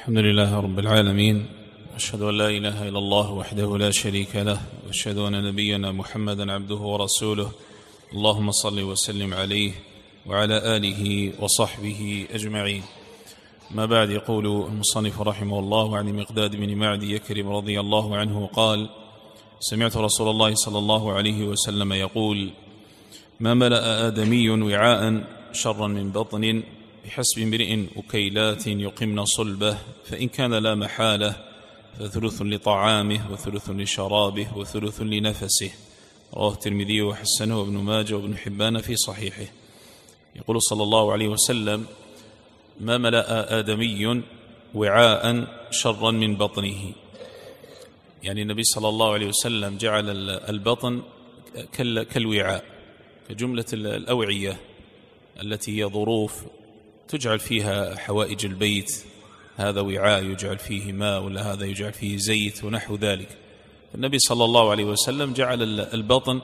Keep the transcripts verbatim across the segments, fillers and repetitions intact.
الحمد لله رب العالمين، أشهد أن لا إله إلا الله وحده لا شريك له، وأشهد أن نبينا محمدا عبده ورسوله. اللهم صل وسلم عليه وعلى آله وصحبه أجمعين. ما بعد، يقول المصنف رحمه الله عن مقداد بن معد يكرم رضي الله عنه قال: سمعت رسول الله صلى الله عليه وسلم يقول: ما ملأ آدمي وعاء شرا من بطن بحسب امرئ أكيلات يقمن صلبه، فإن كان لا محالة فثلث لطعامه وثلث لشرابه وثلث لنفسه. رواه الترمذي وحسنه وابن ماجه وابن حبان في صحيحه. يقول صلى الله عليه وسلم: ما ملأ آدمي وعاء شرا من بطنه. يعني النبي صلى الله عليه وسلم جعل البطن كالوعاء، كجملة الأوعية التي هي ظروف تجعل فيها حوائج البيت. هذا وعاء يجعل فيه ماء، ولا هذا يجعل فيه زيت ونحو ذلك. النبي صلى الله عليه وسلم جعل البطن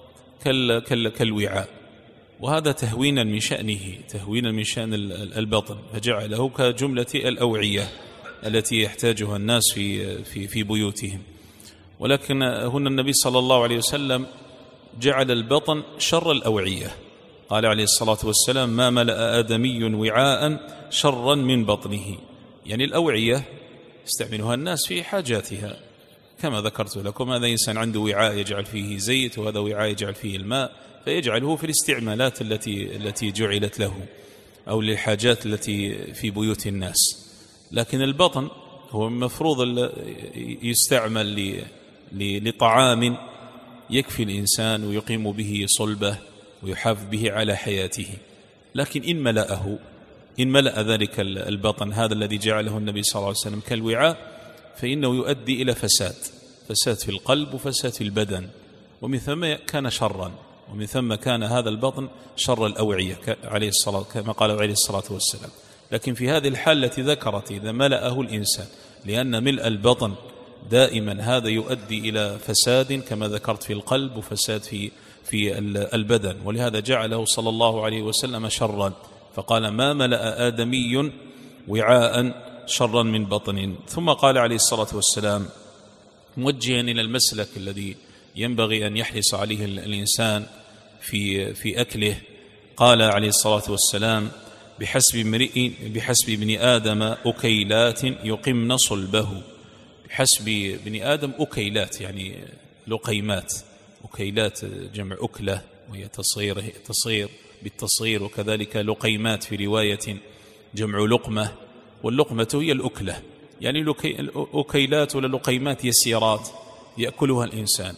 كالوعاء، وهذا تهوينا من شأنه، تهوينا من شأن البطن، فجعله كجملة الأوعية التي يحتاجها الناس في في في بيوتهم. ولكن هنا النبي صلى الله عليه وسلم جعل البطن شر الأوعية. قال عليه الصلاة والسلام: ما ملأ آدمي وعاء شرا من بطنه. يعني الأوعية يستعملها الناس في حاجاتها، كما ذكرت لكم. هذا إنسان عنده وعاء يجعل فيه زيت، وهذا وعاء يجعل فيه الماء، فيجعله في الاستعمالات التي التي جعلت له أو للحاجات التي في بيوت الناس. لكن البطن هو المفروض يستعمل لطعام يكفي الإنسان ويقيم به صلبه ويحافظ به على حياته. لكن إن ملأه إن ملأ ذلك البطن، هذا الذي جعله النبي صلى الله عليه وسلم كالوعاء، فإنه يؤدي إلى فساد فساد في القلب وفساد في البدن، ومن ثم كان شرا، ومن ثم كان هذا البطن شر الأوعية عليه الصلاة كما قال عليه الصلاة والسلام. لكن في هذه الحال التي ذكرت، إذا ملأه الإنسان، لأن ملء البطن دائما هذا يؤدي إلى فساد كما ذكرت في القلب وفساد في في البدن، ولهذا جعله صلى الله عليه وسلم شرا، فقال: ما ملأ آدمي وعاء شرا من بطن. ثم قال عليه الصلاة والسلام موجها إلى المسلك الذي ينبغي أن يحرص عليه الإنسان في في أكله. قال عليه الصلاة والسلام: بحسب امرئ بحسب ابن آدم أكيلات يقمن صلبه. بحسب ابن آدم أكيلات يعني لقيمات، أكيلات جمع أكلة، وهي تصغير تصغير بالتصغير، وكذلك لقيمات في رواية جمع لقمة، واللقمة هي الأكلة، يعني أكيلات ولا لقيمات يسيرات يأكلها الإنسان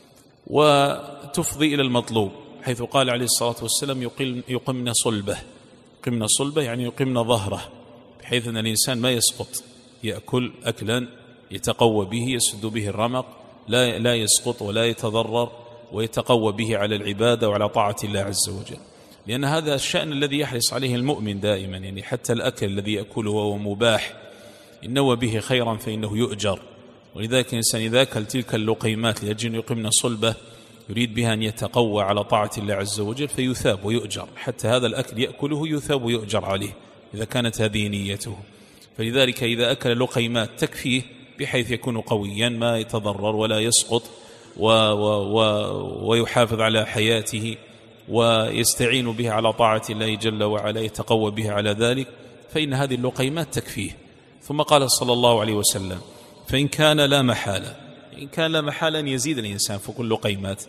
وتفضي إلى المطلوب، حيث قال عليه الصلاة والسلام: يقمن صلبه. يقمن صلبه يعني يقمن ظهره، بحيث أن الإنسان ما يسقط، يأكل أكلا يتقوى به، يسد به الرمق، لا لا يسقط ولا يتضرر، ويتقوى به على العبادة وعلى طاعة الله عز وجل. لأن هذا الشأن الذي يحرص عليه المؤمن دائما، يعني حتى الأكل الذي يأكله وهو مباح إن نوى به خيرا فإنه يؤجر. ولذلك الإنسان إذا أكل تلك اللقيمات لأجل يقمن صلبه يريد بها أن يتقوى على طاعة الله عز وجل فيثاب ويؤجر، حتى هذا الأكل يأكله يثاب ويؤجر عليه إذا كانت هذه نيته. فلذلك إذا أكل لقيمات تكفيه بحيث يكون قويا ما يتضرر ولا يسقط، و و و ويحافظ على حياته ويستعين به على طاعة الله جل وعلا، يتقوى به على ذلك، فإن هذه اللقيمات تكفيه. ثم قال صلى الله عليه وسلم: فإن كان لا محالة، إن كان لا محالة أن يزيد الإنسان فوق اللقيمات،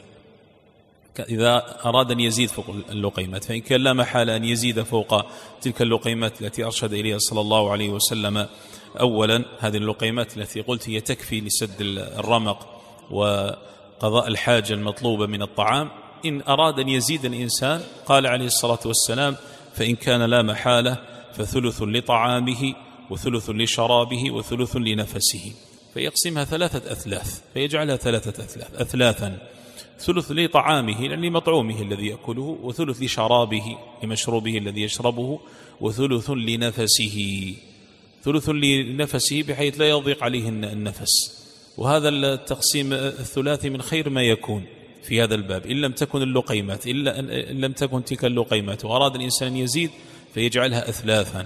إذا أراد أن يزيد فوق اللقيمات، فإن كان لا محالة أن يزيد فوق تلك اللقيمات التي أرشد إليها صلى الله عليه وسلم. أولا هذه اللقيمات التي قلت هي تكفي لسد الرمق وقضاء الحاجة المطلوبة من الطعام. إن أراد أن يزيد الإنسان قال عليه الصلاة والسلام: فإن كان لا محالة فثلث لطعامه وثلث لشرابه وثلث لنفسه. فيقسمها ثلاثة أثلاث، فيجعلها ثلاثة أثلاث أثلاثا: ثلث لطعامه يعني لمطعومه الذي يأكله، وثلث لشرابه لمشروبه الذي يشربه، وثلث لنفسه ثلث لنفسه بحيث لا يضيق عليه النفس. وهذا التقسيم الثلاثي من خير ما يكون في هذا الباب، إن لم تكن اللقيمات إلا إن لم تكن تلك اللقيمات وأراد الإنسان يزيد فيجعلها أثلاثا،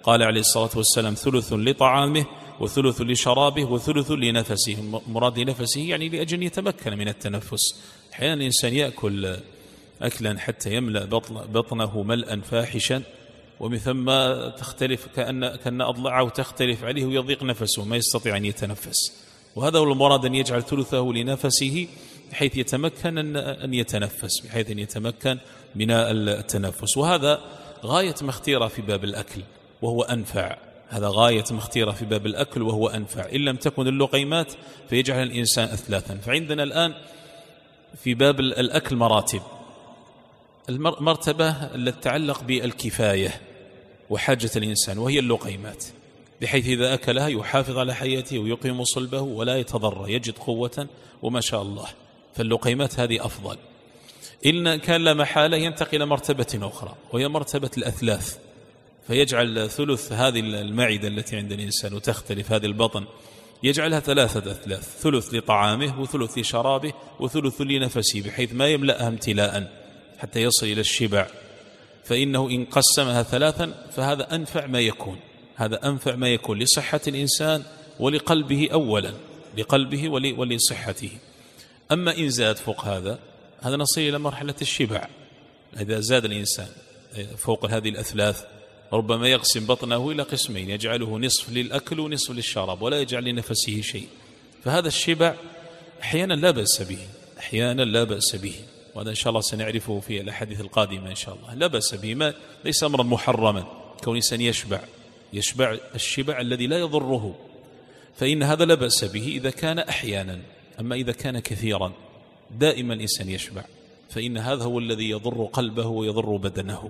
قال عليه الصلاة والسلام ثلث لطعامه وثلث لشرابه وثلث لنفسه. مراد لنفسه يعني لأجل أن يتمكن من التنفس. أحيانا الإنسان يأكل أكلا حتى يملأ بطنه ملءا فاحشا، ومن ثم تختلف كأن, كأن أضلعه تختلف عليه ويضيق نفسه ما يستطيع أن يتنفس. وهذا هو المراد، أن يجعل ثلثه لنفسه بحيث يتمكن أن يتنفس، بحيث أن يتمكن من التنفس. وهذا غاية ما اختير في باب الأكل وهو أنفع. هذا غاية ما اختير في باب الأكل وهو أنفع. إن لم تكن اللقيمات فيجعل الإنسان أثلاثا. فعندنا الآن في باب الأكل مراتب. المرتبة التي تتعلق بالكفاية وحاجة الإنسان وهي اللقيمات، بحيث إذا أكلها يحافظ على حياته ويقيم صلبه ولا يتضرر، يجد قوة وما شاء الله. فاللقيمات هذه أفضل. إن كان لا محالة ينتقل إلى مرتبة أخرى وهي مرتبة الأثلاث، فيجعل ثلث هذه المعدة التي عند الإنسان وتختلف هذه البطن، يجعلها ثلاثة أثلاث، ثلث لطعامه وثلث لشرابه وثلث لنفسه، بحيث ما يملأها امتلاء حتى يصل إلى الشبع. فإنه إن قسمها ثلاثا فهذا أنفع ما يكون، هذا أنفع ما يكون لصحة الإنسان ولقلبه أولا، لقلبه ولصحته. أما إن زاد فوق هذا هذا نصل إلى مرحلة الشبع. إذا زاد الإنسان فوق هذه الأثلاث ربما يقسم بطنه إلى قسمين، يجعله نصف للأكل ونصف للشراب ولا يجعل لنفسه شيء. فهذا الشبع أحيانا لا بأس به، أحيانا لا بأس به، وهذا إن شاء الله سنعرفه في الأحاديث القادمة إن شاء الله. لا بأس به، ما ليس أمرا محرما كون إنسان يشبع يشبع الشبع الذي لا يضره، فإن هذا لا بأس به إذا كان أحيانا. أما إذا كان كثيرا دائما الإنسان يشبع فإن هذا هو الذي يضر قلبه ويضر بدنه.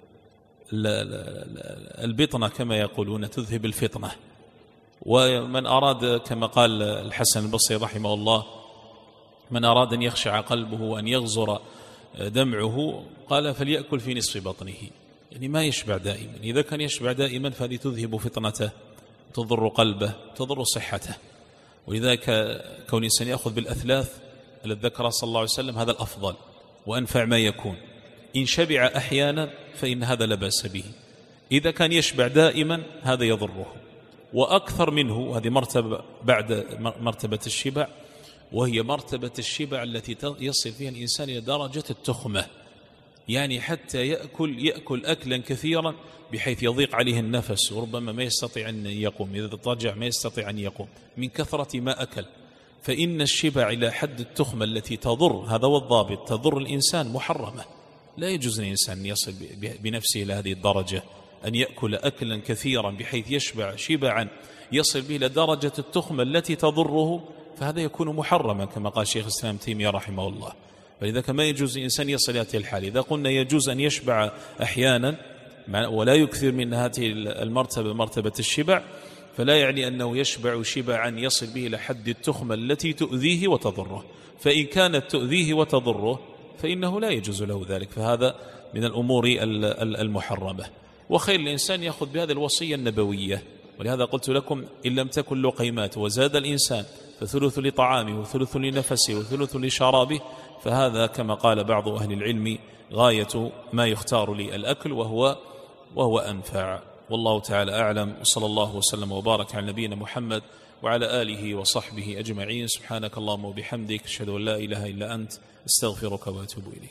البطنة كما يقولون تذهب الفطنة. ومن أراد كما قال الحسن البصري رحمه الله، من أراد أن يخشع قلبه وأن يغزر دمعه قال فليأكل في نصف بطنه، يعني ما يشبع دائما. إذا كان يشبع دائما فهذه تذهب فطنته، تضر قلبه، تضر صحته. ولذلك كون الإنسان يأخذ بالأثلاث الذي ذكر صلى الله عليه وسلم هذا الأفضل وأنفع ما يكون. إن شبع أحيانا فإن هذا لا بأس به. إذا كان يشبع دائما هذا يضره. وأكثر منه هذه مرتبة بعد مرتبة الشبع، وهي مرتبة الشبع التي يصل فيها الإنسان إلى درجة التخمة، يعني حتى يأكل يأكل أكلا كثيرا بحيث يضيق عليه النفس وربما ما يستطيع أن يقوم، إذا اضطجع ما يستطيع أن يقوم من كثرة ما أكل. فإن الشبع إلى حد التخمة التي تضر، هذا هو الضابط، تضر الإنسان، محرمة. لا يجوز للإنسان أن يصل بنفسه إلى هذه الدرجة، أن يأكل أكلا كثيرا بحيث يشبع شبعا يصل به إلى درجة التخمة التي تضره، فهذا يكون محرما كما قال شيخ الإسلام تيمية رحمه الله. فلذا كما يجوز الإنسان يصل إلى هذه الحال. إذا قلنا يجوز أن يشبع أحيانا ولا يكثر من هذه المرتبة مرتبة الشبع، فلا يعني أنه يشبع شبعا يصل به إلى حد التخمة التي تؤذيه وتضره. فإن كانت تؤذيه وتضره فإنه لا يجوز له ذلك، فهذا من الأمور المحرمة. وخير الإنسان يأخذ بهذه الوصية النبوية. ولهذا قلت لكم إن لم تكن لقيمات وزاد الإنسان فثلث لطعامه وثلث لنفسه وثلث لشرابه، فهذا كما قال بعض أهل العلم غاية ما يختار للأكل وهو, وهو أنفع. والله تعالى أعلم، وصلى الله وسلم وبارك على نبينا محمد وعلى آله وصحبه أجمعين. سبحانك اللهم وبحمدك، أشهد أن لا إله إلا أنت، استغفرك وأتوب إليك.